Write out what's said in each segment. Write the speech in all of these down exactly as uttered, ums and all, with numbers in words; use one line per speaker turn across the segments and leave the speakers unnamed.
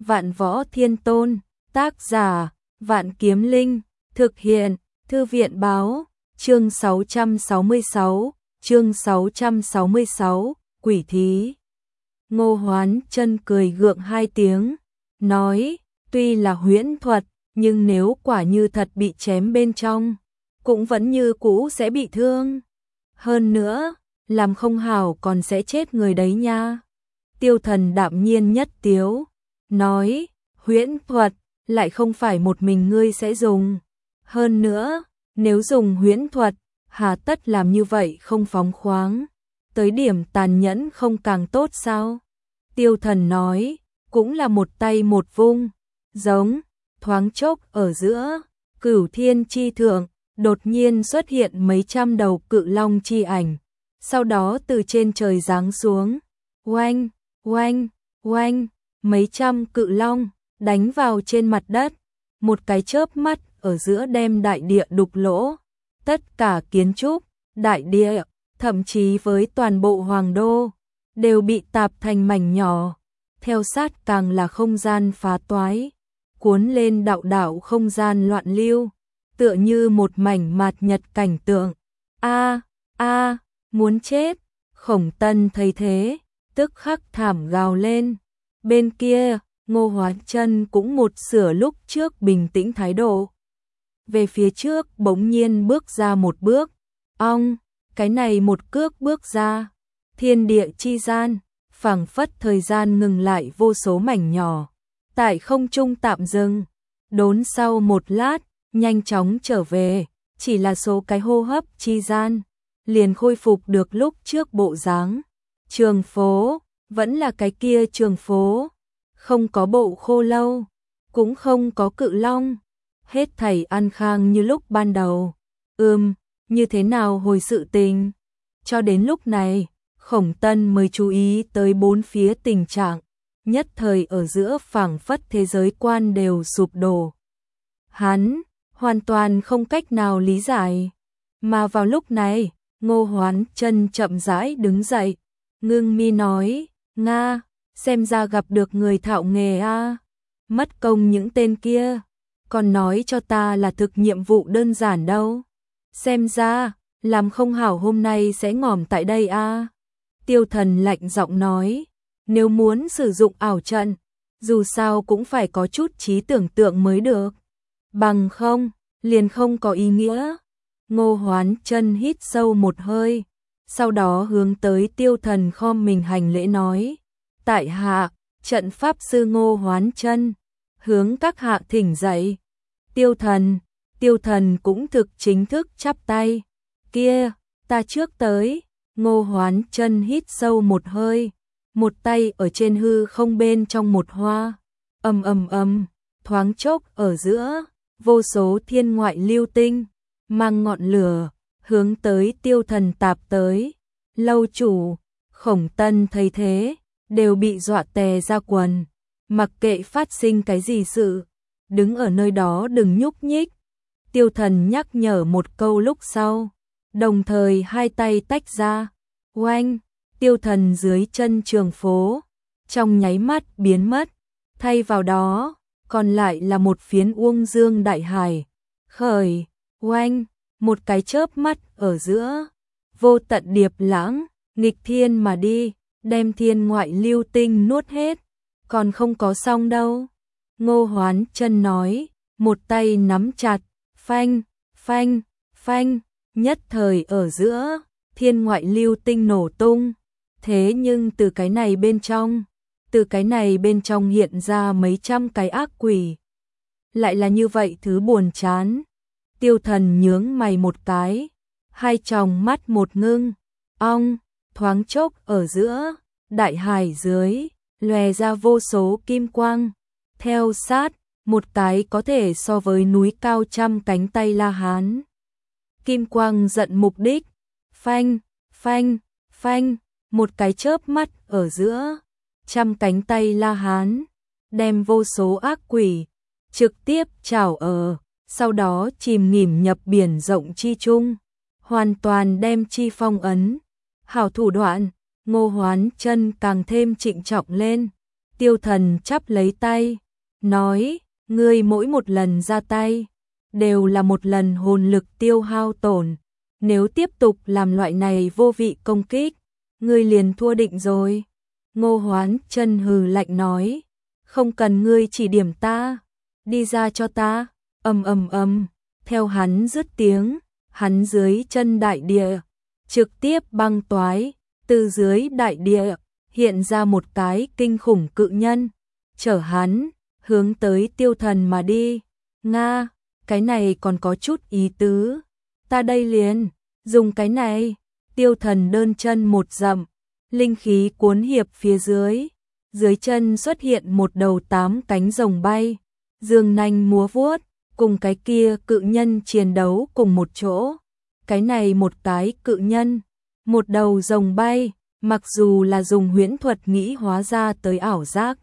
Vạn Võ Thiên Tôn, tác giả, Vạn Kiếm Linh, thực hiện, Thư viện báo, chương sáu trăm sáu mươi sáu, chương sáu trăm sáu mươi sáu, quỷ thí. Ngô Hoán Chân cười gượng hai tiếng, nói, tuy là huyễn thuật, nhưng nếu quả như thật bị chém bên trong, cũng vẫn như cũ sẽ bị thương. Hơn nữa, làm không hảo còn sẽ chết người đấy nha. Tiêu Thần đạm nhiên nhất tiếu, nói, huyễn thuật, lại không phải một mình ngươi sẽ dùng. Hơn nữa, nếu dùng huyễn thuật, hà tất làm như vậy không phóng khoáng, tới điểm tàn nhẫn không càng tốt sao? Tiêu Thần nói, cũng là một tay một vung, giống, thoáng chốc ở giữa, Cửu Thiên chi thượng, đột nhiên xuất hiện mấy trăm đầu cự long chi ảnh, sau đó từ trên trời giáng xuống, oanh, oanh, oanh, mấy trăm cự long đánh vào trên mặt đất, một cái chớp mắt ở giữa đem đại địa đục lỗ, tất cả kiến trúc, đại địa, thậm chí với toàn bộ hoàng đô, đều bị tạp thành mảnh nhỏ, theo sát càng là không gian phá toái, cuốn lên đạo đạo không gian loạn lưu, tựa như một mảnh mạt nhật cảnh tượng. A, a, muốn chết. Khổng Tân thấy thế, tức khắc thảm gào lên. Bên kia, Ngô Hoán Chân cũng một sửa lúc trước bình tĩnh thái độ. Về phía trước bỗng nhiên bước ra một bước. Ong, cái này một cước bước ra, thiên địa chi gian, phảng phất thời gian ngừng lại vô số mảnh nhỏ, tại không trung tạm dừng, đốn sau một lát, nhanh chóng trở về, chỉ là số cái hô hấp chi gian, liền khôi phục được lúc trước bộ dáng. Trường phố, vẫn là cái kia trường phố, không có bộ khô lâu, cũng không có cự long, hết thảy an khang như lúc ban đầu. Ừm, như thế nào hồi sự tình? Cho đến lúc này, Khổng Tân mới chú ý tới bốn phía tình trạng, nhất thời ở giữa phảng phất thế giới quan đều sụp đổ. Hắn hoàn toàn không cách nào lý giải, mà vào lúc này, Ngô Hoán Chân chậm rãi đứng dậy, ngưng mi nói, Nga, xem ra gặp được người thạo nghề a, mất công những tên kia, còn nói cho ta là thực nhiệm vụ đơn giản đâu, xem ra, làm không hảo hôm nay sẽ ngỏm tại đây a. Tiêu Thần lạnh giọng nói, nếu muốn sử dụng ảo trận, dù sao cũng phải có chút trí tưởng tượng mới được, bằng không, liền không có ý nghĩa. Ngô Hoán Chân hít sâu một hơi, sau đó hướng tới Tiêu Thần khom mình hành lễ nói, tại hạ, trận pháp sư Ngô Hoán Chân, hướng các hạ thỉnh dậy. Tiêu Thần, Tiêu Thần cũng thực chính thức chắp tay, kia, ta trước tới. Ngô Hoán Chân hít sâu một hơi, một tay ở trên hư không bên trong một hoa, ầm ầm ầm, thoáng chốc ở giữa, vô số thiên ngoại lưu tinh, mang ngọn lửa, hướng tới Tiêu Thần tạp tới. Lâu chủ, Khổng Tân thấy thế, đều bị dọa tè ra quần, mặc kệ phát sinh cái gì sự, đứng ở nơi đó đừng nhúc nhích. Tiêu Thần nhắc nhở một câu lúc sau, đồng thời hai tay tách ra, oanh, Tiêu Thần dưới chân trường phố, trong nháy mắt biến mất, thay vào đó, còn lại là một phiến uông dương đại hải, khởi, oanh, một cái chớp mắt ở giữa, vô tận điệp lãng, nghịch thiên mà đi, đem thiên ngoại lưu tinh nuốt hết, còn không có xong đâu. Ngô Hoán Chân nói, một tay nắm chặt, phanh, phanh, phanh, nhất thời ở giữa, thiên ngoại lưu tinh nổ tung, thế nhưng từ cái này bên trong, từ cái này bên trong hiện ra mấy trăm cái ác quỷ. Lại là như vậy thứ buồn chán. Tiêu Thần nhướng mày một cái, hai tròng mắt một ngưng, ong, thoáng chốc ở giữa, đại hải dưới, lòe ra vô số kim quang, theo sát, một cái có thể so với núi cao trăm cánh tay La Hán. Kim quang giận mục đích, phanh, phanh, phanh, một cái chớp mắt ở giữa, trăm cánh tay La Hán, đem vô số ác quỷ, trực tiếp trảo ở, sau đó chìm nghỉm nhập biển rộng chi trung, hoàn toàn đem chi phong ấn. Hảo thủ đoạn, Ngô Hoán Chân càng thêm trịnh trọng lên. Tiêu Thần chắp lấy tay, nói, ngươi mỗi một lần ra tay, đều là một lần hồn lực tiêu hao tổn. Nếu tiếp tục làm loại này vô vị công kích, ngươi liền thua định rồi. Ngô Hoán Chân hừ lạnh nói, không cần ngươi chỉ điểm ta, đi ra cho ta. Ầm ầm ầm, theo hắn dứt tiếng, hắn dưới chân đại địa trực tiếp băng toái, từ dưới đại địa hiện ra một cái kinh khủng cự nhân, chở hắn hướng tới Tiêu Thần mà đi. Nga, cái này còn có chút ý tứ, ta đây liền dùng cái này. Tiêu Thần đơn chân một dậm, linh khí cuốn hiệp phía dưới, dưới chân xuất hiện một đầu tám cánh rồng bay, dương nanh múa vuốt, cùng cái kia cự nhân chiến đấu cùng một chỗ. Cái này một cái cự nhân, một đầu rồng bay, mặc dù là dùng huyễn thuật nghĩ hóa ra tới ảo giác,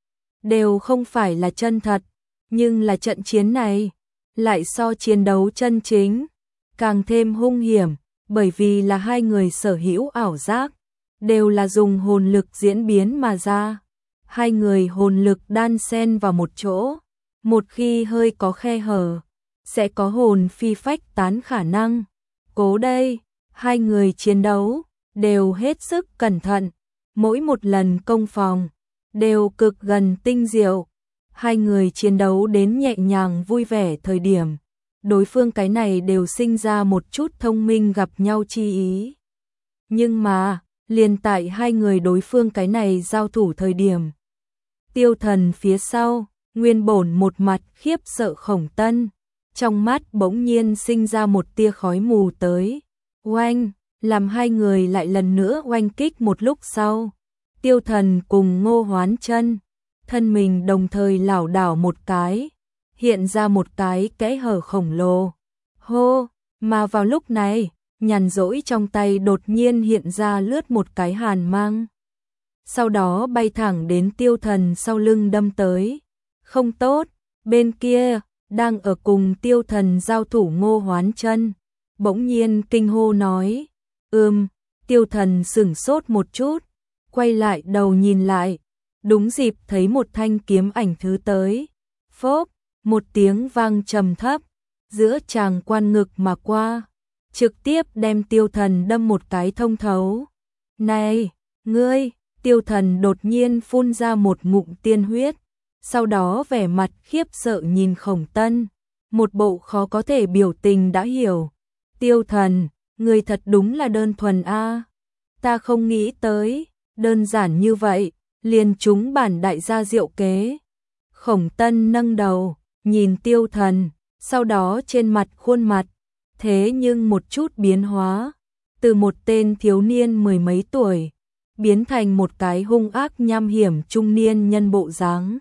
đều không phải là chân thật, nhưng là trận chiến này lại so chiến đấu chân chính càng thêm hung hiểm, bởi vì là hai người sở hữu ảo giác, đều là dùng hồn lực diễn biến mà ra. Hai người hồn lực đan xen vào một chỗ, một khi hơi có khe hở, sẽ có hồn phi phách tán khả năng. Cố đây, hai người chiến đấu đều hết sức cẩn thận, mỗi một lần công phòng đều cực gần tinh diệu. Hai người chiến đấu đến nhẹ nhàng vui vẻ thời điểm, đối phương cái này đều sinh ra một chút thông minh gặp nhau chi ý. Nhưng mà, liền tại hai người đối phương cái này giao thủ thời điểm, Tiêu Thần phía sau, nguyên bổn một mặt khiếp sợ Khổng Tân, trong mắt bỗng nhiên sinh ra một tia khói mù tới. Oanh, làm hai người lại lần nữa oanh kích một lúc sau. Tiêu Thần cùng Ngô Hoán Chân, thân mình đồng thời lảo đảo một cái, hiện ra một cái kẽ hở khổng lồ. Hô, mà vào lúc này, nhàn rỗi trong tay đột nhiên hiện ra lướt một cái hàn mang. Sau đó bay thẳng đến Tiêu Thần sau lưng đâm tới. Không tốt, bên kia, đang ở cùng Tiêu Thần giao thủ Ngô Hoán Chân, bỗng nhiên kinh hô nói, ừm, Tiêu Thần sửng sốt một chút, quay lại đầu nhìn lại, đúng dịp thấy một thanh kiếm ảnh thứ tới. Phốp, một tiếng vang trầm thấp, giữa tràng quan ngực mà qua, trực tiếp đem Tiêu Thần đâm một cái thông thấu. Này, ngươi! Tiêu Thần đột nhiên phun ra một ngụm tiên huyết, sau đó vẻ mặt khiếp sợ nhìn Khổng Tân, một bộ khó có thể biểu tình đã hiểu. Tiêu Thần, người thật đúng là đơn thuần a, ta không nghĩ tới, đơn giản như vậy, liền trúng bản đại gia diệu kế. Khổng Tân nâng đầu, nhìn Tiêu Thần, sau đó trên mặt khuôn mặt, thế nhưng một chút biến hóa, từ một tên thiếu niên mười mấy tuổi, biến thành một cái hung ác nham hiểm trung niên nhân bộ dáng.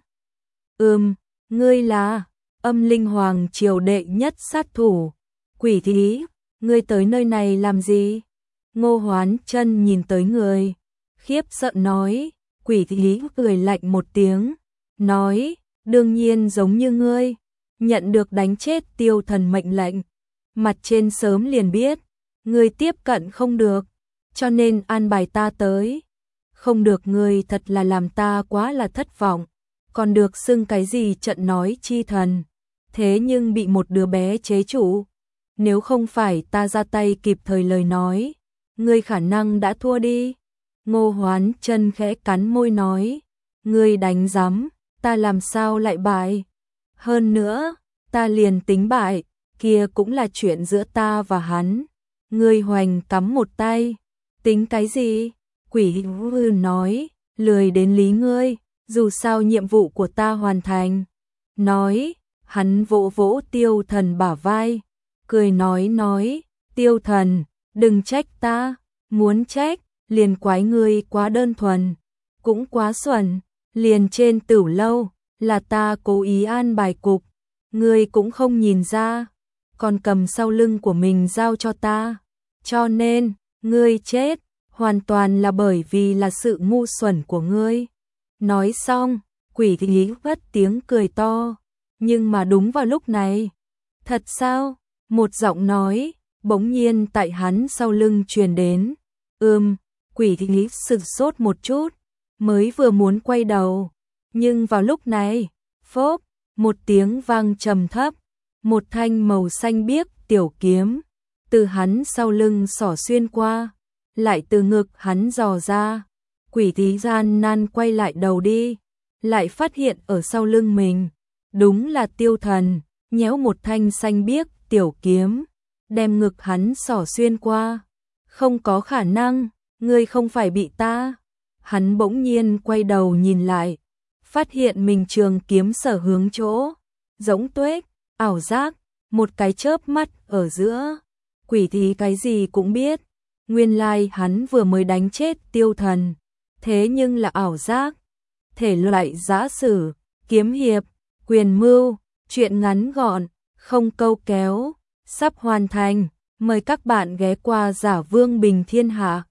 Ừm, ngươi là Âm Linh Hoàng triều đệ nhất sát thủ, Quỷ Thí, ngươi tới nơi này làm gì? Ngô Hoán Chân nhìn tới người, khiếp sợ nói. Quỷ Thí cười lạnh một tiếng, nói, đương nhiên giống như ngươi, nhận được đánh chết Tiêu Thần mệnh lệnh, mặt trên sớm liền biết, ngươi tiếp cận không được, cho nên an bài ta tới. Không được, ngươi thật là làm ta quá là thất vọng, còn được xưng cái gì trận nói chi thần, thế nhưng bị một đứa bé chế trụ. Nếu không phải ta ra tay kịp thời lời nói, ngươi khả năng đã thua đi. Ngô Hoán Chân khẽ cắn môi nói, ngươi đánh rắm, ta làm sao lại bại? Hơn nữa, ta liền tính bại, kia cũng là chuyện giữa ta và hắn. Ngươi hoành cắm một tay, tính cái gì? Quỷ Hư nói, lười đến lý ngươi, dù sao nhiệm vụ của ta hoàn thành. Nói, hắn vỗ vỗ Tiêu Thần bả vai, cười nói nói, Tiêu Thần, đừng trách ta, muốn trách, liền quái ngươi quá đơn thuần, cũng quá xuẩn, liền trên Tửu lâu, là ta cố ý an bài cục, ngươi cũng không nhìn ra, còn cầm sau lưng của mình giao cho ta, cho nên, ngươi chết, hoàn toàn là bởi vì là sự ngu xuẩn của ngươi. Nói xong, Quỷ Thí vất tiếng cười to, nhưng mà đúng vào lúc này, thật sao? Một giọng nói, bỗng nhiên tại hắn sau lưng truyền đến. Ừm, Quỷ Thí sửng sốt một chút, mới vừa muốn quay đầu, Nhưng vào lúc này, phốp, một tiếng vang trầm thấp, một thanh màu xanh biếc tiểu kiếm từ hắn sau lưng xỏ xuyên qua, lại từ ngực hắn dò ra. Quỷ thí gian nan quay lại đầu đi, lại phát hiện ở sau lưng mình, đúng là Tiêu Thần, nhéo một thanh xanh biếc tiểu kiếm, đem ngực hắn xỏ xuyên qua. Không có khả năng, ngươi không phải bị ta. Hắn bỗng nhiên quay đầu nhìn lại, phát hiện mình trường kiếm sở hướng chỗ, giống tuếch, ảo giác, một cái chớp mắt ở giữa. Quỷ thí cái gì cũng biết, nguyên lai hắn vừa mới đánh chết Tiêu Thần, thế nhưng là ảo giác. Thể loại giã sử, kiếm hiệp, quyền mưu, truyện ngắn gọn, không câu kéo, sắp hoàn thành. Mời các bạn ghé qua Giả Vương Bình Thiên Hạ.